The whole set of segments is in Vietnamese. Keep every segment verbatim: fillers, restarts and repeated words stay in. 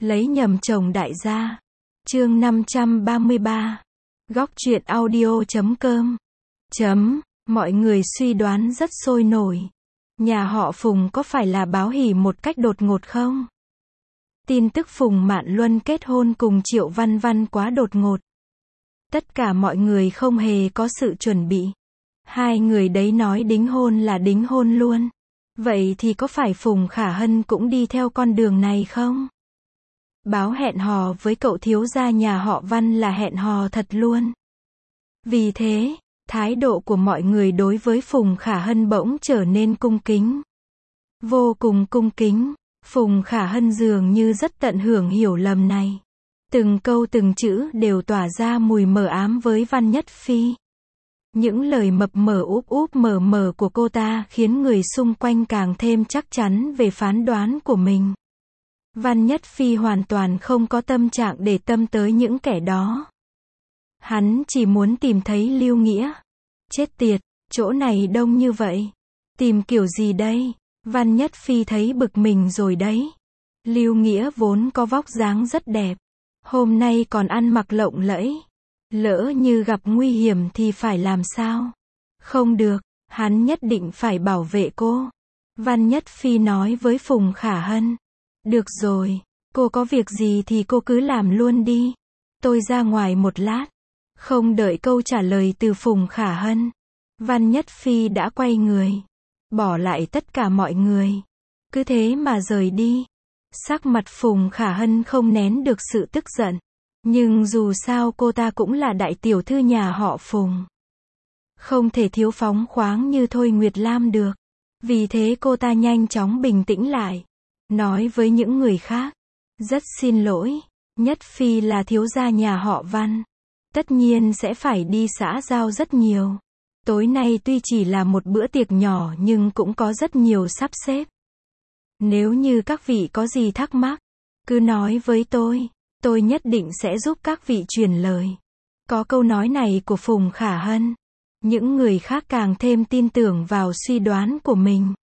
Lấy nhầm chồng đại gia. Chương năm trăm ba mươi ba. Góc truyện audio chấm com. Chấm, mọi người suy đoán rất sôi nổi. Nhà họ Phùng có phải là báo hỉ một cách đột ngột không? Tin tức Phùng Mạn Luân kết hôn cùng Triệu Văn Văn quá đột ngột. Tất cả mọi người không hề có sự chuẩn bị. Hai người đấy nói đính hôn là đính hôn luôn. Vậy thì có phải Phùng Khả Hân cũng đi theo con đường này không? Báo hẹn hò với cậu thiếu gia nhà họ Văn là hẹn hò thật luôn. Vì thế, thái độ của mọi người đối với Phùng Khả Hân bỗng trở nên cung kính. Vô cùng cung kính. Phùng Khả Hân dường như rất tận hưởng hiểu lầm này. Từng câu từng chữ đều tỏa ra mùi mờ ám với Văn Nhất Phi. Những lời mập mờ úp úp mờ mờ của cô ta khiến người xung quanh càng thêm chắc chắn về phán đoán của mình. Văn Nhất Phi hoàn toàn không có tâm trạng để tâm tới những kẻ đó. Hắn chỉ muốn tìm thấy Lưu Nghĩa. Chết tiệt, chỗ này đông như vậy. Tìm kiểu gì đây? Văn Nhất Phi thấy bực mình rồi đấy. Lưu Nghĩa vốn có vóc dáng rất đẹp. Hôm nay còn ăn mặc lộng lẫy. Lỡ như gặp nguy hiểm thì phải làm sao? Không được, hắn nhất định phải bảo vệ cô. Văn Nhất Phi nói với Phùng Khả Hân. Được rồi, cô có việc gì thì cô cứ làm luôn đi. Tôi ra ngoài một lát. Không đợi câu trả lời từ Phùng Khả Hân, Văn Nhất Phi đã quay người. Bỏ lại tất cả mọi người. Cứ thế mà rời đi. Sắc mặt Phùng Khả Hân không nén được sự tức giận. Nhưng dù sao cô ta cũng là đại tiểu thư nhà họ Phùng. Không thể thiếu phóng khoáng như Thôi Nguyệt Lam được. Vì thế cô ta nhanh chóng bình tĩnh lại. Nói với những người khác. Rất xin lỗi. Nhất Phi là thiếu gia nhà họ Văn. Tất nhiên sẽ phải đi xã giao rất nhiều. Tối nay tuy chỉ là một bữa tiệc nhỏ nhưng cũng có rất nhiều sắp xếp. Nếu như các vị có gì thắc mắc, cứ nói với tôi. Tôi nhất định sẽ giúp các vị truyền lời. Có câu nói này của Phùng Khả Hân. Những người khác càng thêm tin tưởng vào suy đoán của mình.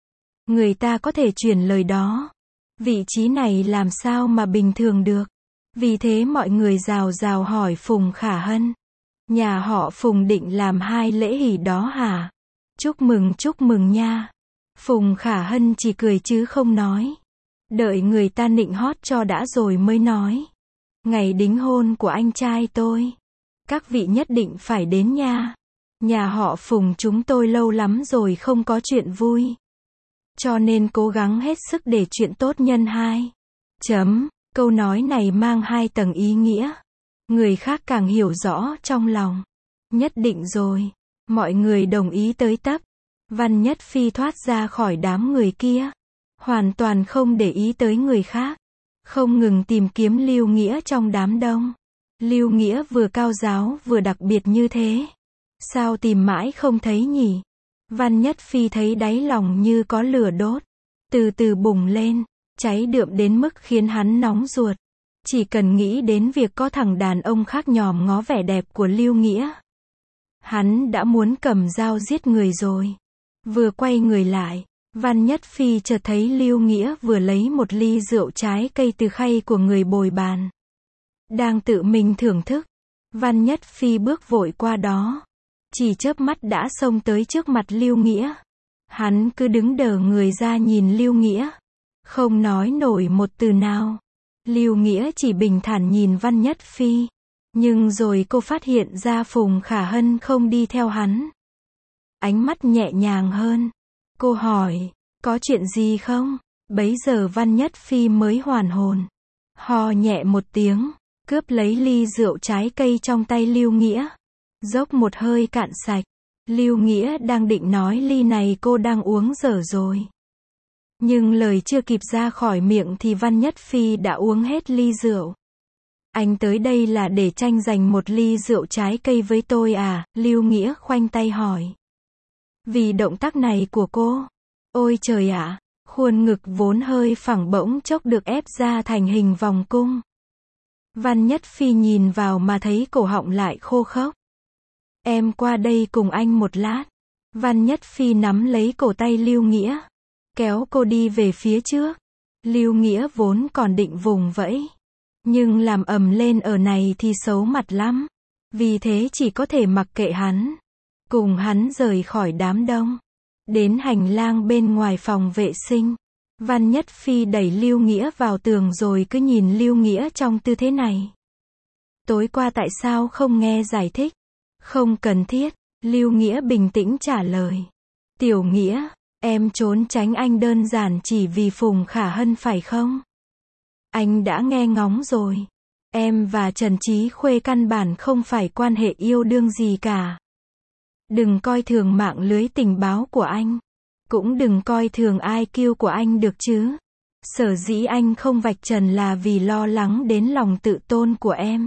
Người ta có thể truyền lời đó. Vị trí này làm sao mà bình thường được. Vì thế mọi người rào rào hỏi Phùng Khả Hân. Nhà họ Phùng định làm hai lễ hỷ đó hả? Chúc mừng chúc mừng nha. Phùng Khả Hân chỉ cười chứ không nói. Đợi người ta nịnh hót cho đã rồi mới nói. Ngày đính hôn của anh trai tôi. Các vị nhất định phải đến nha. Nhà họ Phùng chúng tôi lâu lắm rồi không có chuyện vui. Cho nên cố gắng hết sức để chuyện tốt nhân hai. Chấm, câu nói này mang hai tầng ý nghĩa. Người khác càng hiểu rõ trong lòng. Nhất định rồi. Mọi người đồng ý tới tấp. Văn Nhất Phi thoát ra khỏi đám người kia. Hoàn toàn không để ý tới người khác. Không ngừng tìm kiếm Lưu Nghĩa trong đám đông. Lưu Nghĩa vừa cao giáo vừa đặc biệt như thế. Sao tìm mãi không thấy nhỉ? Văn Nhất Phi thấy đáy lòng như có lửa đốt. Từ từ bùng lên. Cháy đượm đến mức khiến hắn nóng ruột. Chỉ cần nghĩ đến việc có thằng đàn ông khác nhòm ngó vẻ đẹp của Lưu Nghĩa. Hắn đã muốn cầm dao giết người rồi. Vừa quay người lại. Văn Nhất Phi chợt thấy Lưu Nghĩa vừa lấy một ly rượu trái cây từ khay của người bồi bàn. Đang tự mình thưởng thức. Văn Nhất Phi bước vội qua đó. Chỉ chớp mắt đã xông tới trước mặt Lưu Nghĩa. Hắn cứ đứng đờ người ra nhìn Lưu Nghĩa. Không nói nổi một từ nào. Lưu Nghĩa chỉ bình thản nhìn Văn Nhất Phi. Nhưng rồi cô phát hiện ra Phùng Khả Hân không đi theo hắn. Ánh mắt nhẹ nhàng hơn. Cô hỏi, có chuyện gì không? Bấy giờ Văn Nhất Phi mới hoàn hồn. Ho nhẹ một tiếng, cướp lấy ly rượu trái cây trong tay Lưu Nghĩa. Dốc một hơi cạn sạch. Lưu Nghĩa đang định nói ly này cô đang uống dở rồi. Nhưng lời chưa kịp ra khỏi miệng thì Văn Nhất Phi đã uống hết ly rượu. Anh tới đây là để tranh giành một ly rượu trái cây với tôi à? Lưu Nghĩa khoanh tay hỏi. Vì động tác này của cô. Ôi trời ạ, khuôn ngực vốn hơi phẳng bỗng chốc được ép ra thành hình vòng cung. Văn Nhất Phi nhìn vào mà thấy cổ họng lại khô khốc. Em qua đây cùng anh một lát. Văn Nhất Phi nắm lấy cổ tay Lưu Nghĩa. Kéo cô đi về phía trước. Lưu Nghĩa vốn còn định vùng vẫy. Nhưng làm ầm lên ở này thì xấu mặt lắm. Vì thế chỉ có thể mặc kệ hắn. Cùng hắn rời khỏi đám đông. Đến hành lang bên ngoài phòng vệ sinh. Văn Nhất Phi đẩy Lưu Nghĩa vào tường rồi cứ nhìn Lưu Nghĩa trong tư thế này. Tối qua tại sao không nghe giải thích? Không cần thiết. Lưu Nghĩa bình tĩnh trả lời. Tiểu Nghĩa, em trốn tránh anh đơn giản chỉ vì Phùng Khả Hân phải không? Anh đã nghe ngóng rồi. Em và Trần Chí Khuê căn bản không phải quan hệ yêu đương gì cả. Đừng coi thường mạng lưới tình báo của anh. Cũng đừng coi thường i kiu của anh được chứ. Sở dĩ anh không vạch trần là vì lo lắng đến lòng tự tôn của em.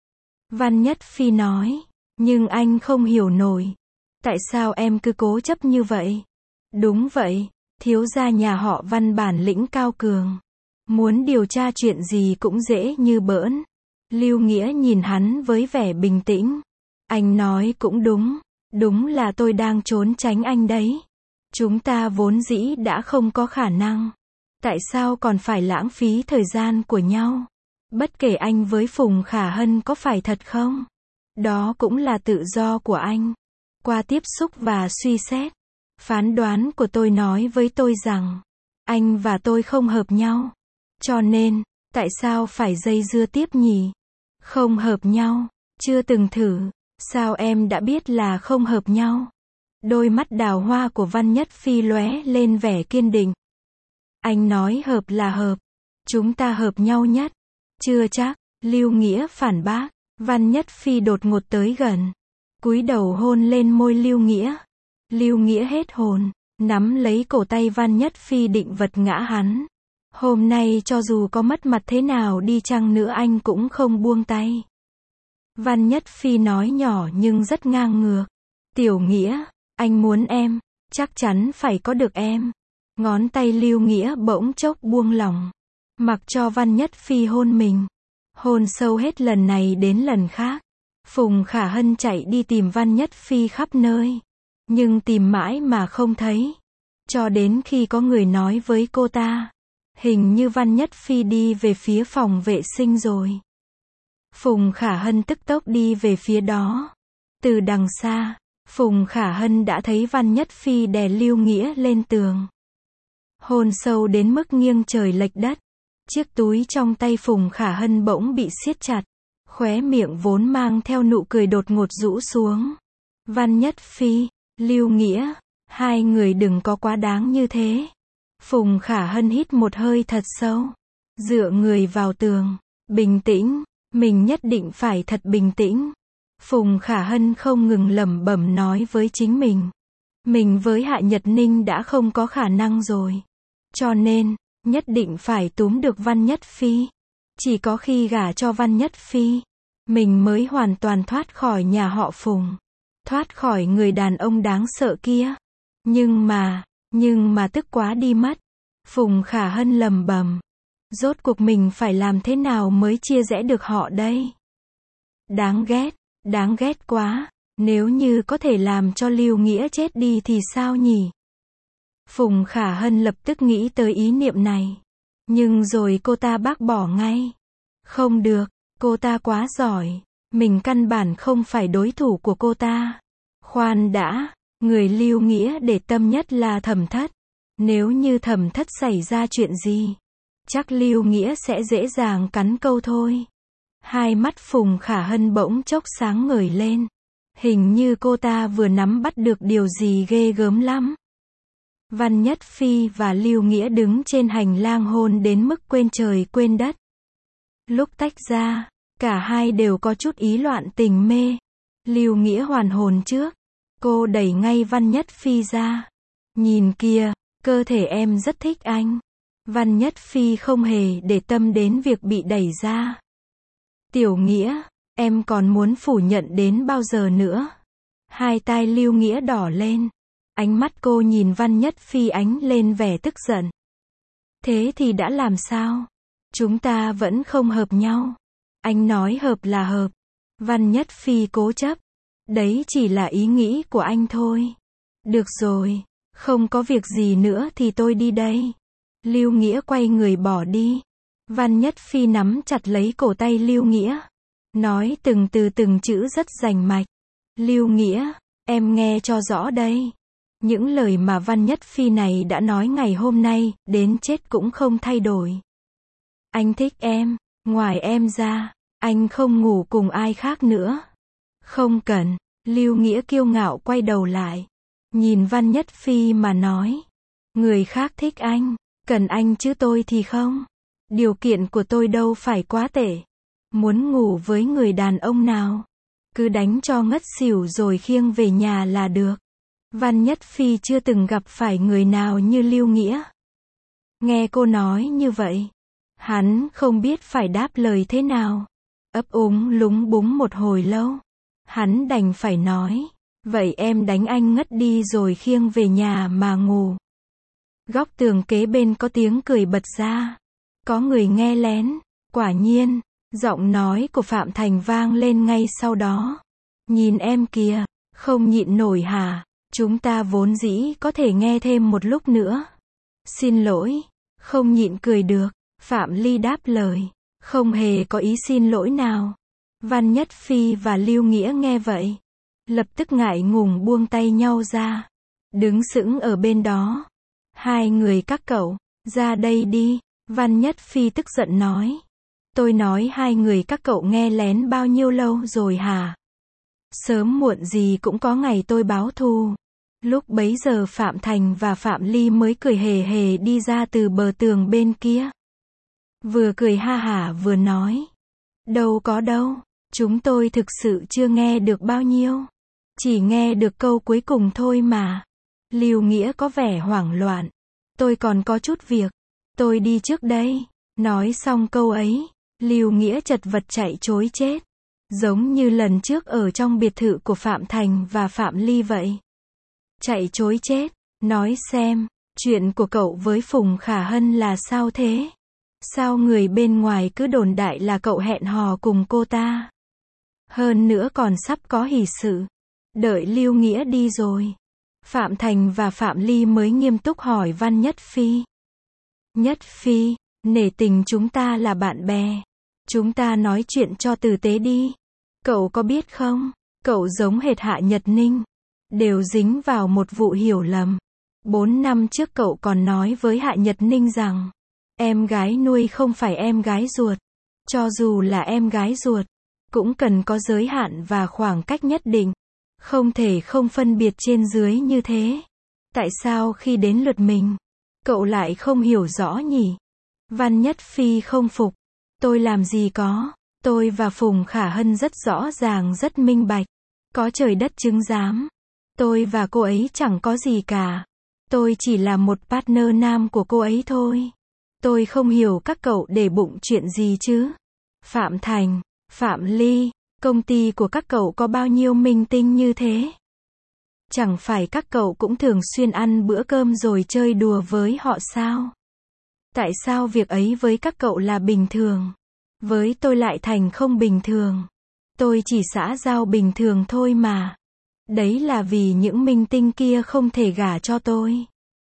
Văn Nhất Phi nói. Nhưng anh không hiểu nổi. Tại sao em cứ cố chấp như vậy? Đúng vậy, thiếu gia nhà họ Văn bản lĩnh cao cường. Muốn điều tra chuyện gì cũng dễ như bỡn. Lưu Nghĩa nhìn hắn với vẻ bình tĩnh. Anh nói cũng đúng. Đúng là tôi đang trốn tránh anh đấy. Chúng ta vốn dĩ đã không có khả năng. Tại sao còn phải lãng phí thời gian của nhau? Bất kể anh với Phùng Khả Hân có phải thật không? Đó cũng là tự do của anh. Qua tiếp xúc và suy xét, phán đoán của tôi nói với tôi rằng, anh và tôi không hợp nhau. Cho nên, tại sao phải dây dưa tiếp nhỉ? Không hợp nhau, chưa từng thử, sao em đã biết là không hợp nhau? Đôi mắt đào hoa của Văn Nhất Phi lóe lên vẻ kiên định. Anh nói hợp là hợp, chúng ta hợp nhau nhất. Chưa chắc, Lưu Nghĩa phản bác. Văn Nhất Phi đột ngột tới gần, cúi đầu hôn lên môi Lưu Nghĩa. Lưu Nghĩa hết hồn, nắm lấy cổ tay Văn Nhất Phi định vật ngã hắn. Hôm nay cho dù có mất mặt thế nào đi chăng nữa anh cũng không buông tay. Văn Nhất Phi nói nhỏ nhưng rất ngang ngược. Tiểu Nghĩa, anh muốn em, chắc chắn phải có được em. Ngón tay Lưu Nghĩa bỗng chốc buông lỏng, mặc cho Văn Nhất Phi hôn mình. Hôn sâu hết lần này đến lần khác. Phùng Khả Hân chạy đi tìm Văn Nhất Phi khắp nơi. Nhưng tìm mãi mà không thấy. Cho đến khi có người nói với cô ta. Hình như Văn Nhất Phi đi về phía phòng vệ sinh rồi. Phùng Khả Hân tức tốc đi về phía đó. Từ đằng xa, Phùng Khả Hân đã thấy Văn Nhất Phi đè Lưu Nghĩa lên tường. Hôn sâu đến mức nghiêng trời lệch đất. Chiếc túi trong tay Phùng Khả Hân bỗng bị siết chặt. Khóe miệng vốn mang theo nụ cười đột ngột rũ xuống. Văn Nhất Phi, Lưu Nghĩa, hai người đừng có quá đáng như thế. Phùng Khả Hân hít một hơi thật sâu. Dựa người vào tường. Bình tĩnh, mình nhất định phải thật bình tĩnh. Phùng Khả Hân không ngừng lẩm bẩm nói với chính mình. Mình với Hạ Nhật Ninh đã không có khả năng rồi. Cho nên, nhất định phải túm được Văn Nhất Phi. Chỉ có khi gả cho Văn Nhất Phi, mình mới hoàn toàn thoát khỏi nhà họ Phùng. Thoát khỏi người đàn ông đáng sợ kia. Nhưng mà, nhưng mà tức quá đi mất. Phùng Khả Hân lẩm bẩm. Rốt cuộc mình phải làm thế nào mới chia rẽ được họ đây? Đáng ghét, đáng ghét quá. Nếu như có thể làm cho Lưu Nghĩa chết đi thì sao nhỉ? Phùng Khả Hân lập tức nghĩ tới ý niệm này. Nhưng rồi cô ta bác bỏ ngay. Không được, cô ta quá giỏi. Mình căn bản không phải đối thủ của cô ta. Khoan đã, người Lưu Nghĩa để tâm nhất là Thẩm Thất. Nếu như Thẩm Thất xảy ra chuyện gì, chắc Lưu Nghĩa sẽ dễ dàng cắn câu thôi. Hai mắt Phùng Khả Hân bỗng chốc sáng ngời lên. Hình như cô ta vừa nắm bắt được điều gì ghê gớm lắm. Văn Nhất Phi và Lưu Nghĩa đứng trên hành lang hôn đến mức quên trời quên đất. Lúc tách ra, cả hai đều có chút ý loạn tình mê. Lưu Nghĩa hoàn hồn trước. Cô đẩy ngay Văn Nhất Phi ra. Nhìn kìa, cơ thể em rất thích anh. Văn Nhất Phi không hề để tâm đến việc bị đẩy ra. Tiểu Nghĩa, em còn muốn phủ nhận đến bao giờ nữa? Hai tai Lưu Nghĩa đỏ lên. Ánh mắt cô nhìn Văn Nhất Phi ánh lên vẻ tức giận. Thế thì đã làm sao? Chúng ta vẫn không hợp nhau. Anh nói hợp là hợp. Văn Nhất Phi cố chấp. Đấy chỉ là ý nghĩ của anh thôi. Được rồi, không có việc gì nữa thì tôi đi đây. Lưu Nghĩa quay người bỏ đi. Văn Nhất Phi nắm chặt lấy cổ tay Lưu Nghĩa. Nói từng từ từng chữ rất rành mạch. Lưu Nghĩa, em nghe cho rõ đây. Những lời mà Văn Nhất Phi này đã nói ngày hôm nay, đến chết cũng không thay đổi. Anh thích em, ngoài em ra, anh không ngủ cùng ai khác nữa. Không cần. Lưu Nghĩa kiêu ngạo quay đầu lại. Nhìn Văn Nhất Phi mà nói. Người khác thích anh, cần anh chứ tôi thì không. Điều kiện của tôi đâu phải quá tệ. Muốn ngủ với người đàn ông nào, cứ đánh cho ngất xỉu rồi khiêng về nhà là được. Văn Nhất Phi chưa từng gặp phải người nào như Lưu Nghĩa. Nghe cô nói như vậy, hắn không biết phải đáp lời thế nào. Ấp úng lúng búng một hồi lâu. Hắn đành phải nói, vậy em đánh anh ngất đi rồi khiêng về nhà mà ngủ. Góc tường kế bên có tiếng cười bật ra. Có người nghe lén. Quả nhiên, giọng nói của Phạm Thành vang lên ngay sau đó. Nhìn em kìa, không nhịn nổi hả? Chúng ta vốn dĩ có thể nghe thêm một lúc nữa. Xin lỗi, không nhịn cười được. Phạm Ly đáp lời, không hề có ý xin lỗi nào. Văn Nhất Phi và Lưu Nghĩa nghe vậy, lập tức ngại ngùng buông tay nhau ra, đứng sững ở bên đó. Hai người các cậu, ra đây đi. Văn Nhất Phi tức giận nói. Tôi nói hai người các cậu nghe lén bao nhiêu lâu rồi hả? Sớm muộn gì cũng có ngày tôi báo thù. Lúc bấy giờ Phạm Thành và Phạm Ly mới cười hề hề đi ra từ bờ tường bên kia. Vừa cười ha hả vừa nói. Đâu có đâu, chúng tôi thực sự chưa nghe được bao nhiêu. Chỉ nghe được câu cuối cùng thôi mà. Lưu Nghĩa có vẻ hoảng loạn. Tôi còn có chút việc. Tôi đi trước đây. Nói xong câu ấy, Lưu Nghĩa chật vật chạy trối chết. Giống như lần trước ở trong biệt thự của Phạm Thành và Phạm Ly vậy. Chạy trối chết. Nói xem, chuyện của cậu với Phùng Khả Hân là sao thế? Sao người bên ngoài cứ đồn đại là cậu hẹn hò cùng cô ta? Hơn nữa còn sắp có hỷ sự. Đợi Lưu Nghĩa đi rồi, Phạm Thành và Phạm Ly mới nghiêm túc hỏi Văn Nhất Phi. Nhất Phi, nể tình chúng ta là bạn bè. Chúng ta nói chuyện cho tử tế đi. Cậu có biết không, cậu giống hệt Hạ Nhật Ninh. Đều dính vào một vụ hiểu lầm. Bốn năm trước cậu còn nói với Hạ Nhật Ninh rằng, em gái nuôi không phải em gái ruột. Cho dù là em gái ruột, cũng cần có giới hạn và khoảng cách nhất định. Không thể không phân biệt trên dưới như thế. Tại sao khi đến lượt mình, cậu lại không hiểu rõ nhỉ? Văn Nhất Phi không phục. Tôi làm gì có. Tôi và Phùng Khả Hân rất rõ ràng rất minh bạch. Có trời đất chứng giám. Tôi và cô ấy chẳng có gì cả. Tôi chỉ là một partner nam của cô ấy thôi. Tôi không hiểu các cậu để bụng chuyện gì chứ. Phạm Thành, Phạm Ly, công ty của các cậu có bao nhiêu minh tinh như thế? Chẳng phải các cậu cũng thường xuyên ăn bữa cơm rồi chơi đùa với họ sao? Tại sao việc ấy với các cậu là bình thường? Với tôi lại thành không bình thường. Tôi chỉ xã giao bình thường thôi mà. Đấy là vì những minh tinh kia không thể gả cho tôi.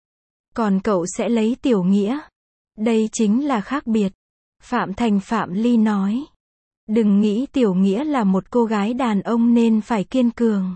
Còn cậu sẽ lấy Tiểu Nghĩa. Đây chính là khác biệt. Phạm Thành Phạm Ly nói. Đừng nghĩ Tiểu Nghĩa là một cô gái đàn ông nên phải kiên cường.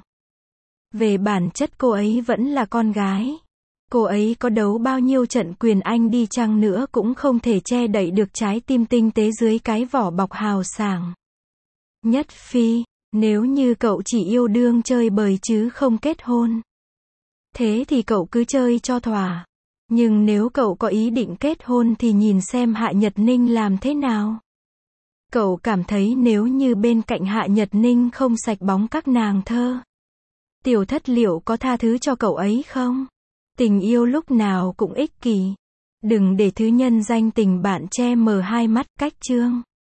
Về bản chất cô ấy vẫn là con gái. Cô ấy có đấu bao nhiêu trận quyền Anh đi chăng nữa cũng không thể che đậy được trái tim tinh tế dưới cái vỏ bọc hào sảng. Nhất Phi, nếu như cậu chỉ yêu đương chơi bời chứ không kết hôn, thế thì cậu cứ chơi cho thỏa. Nhưng nếu cậu có ý định kết hôn thì nhìn xem Hạ Nhật Ninh làm thế nào. Cậu cảm thấy nếu như bên cạnh Hạ Nhật Ninh không sạch bóng các nàng thơ, Tiểu Thất liệu có tha thứ cho cậu ấy không? Tình yêu lúc nào cũng ích kỷ. Đừng để thứ nhân danh tình bạn che mờ hai mắt. Cách chương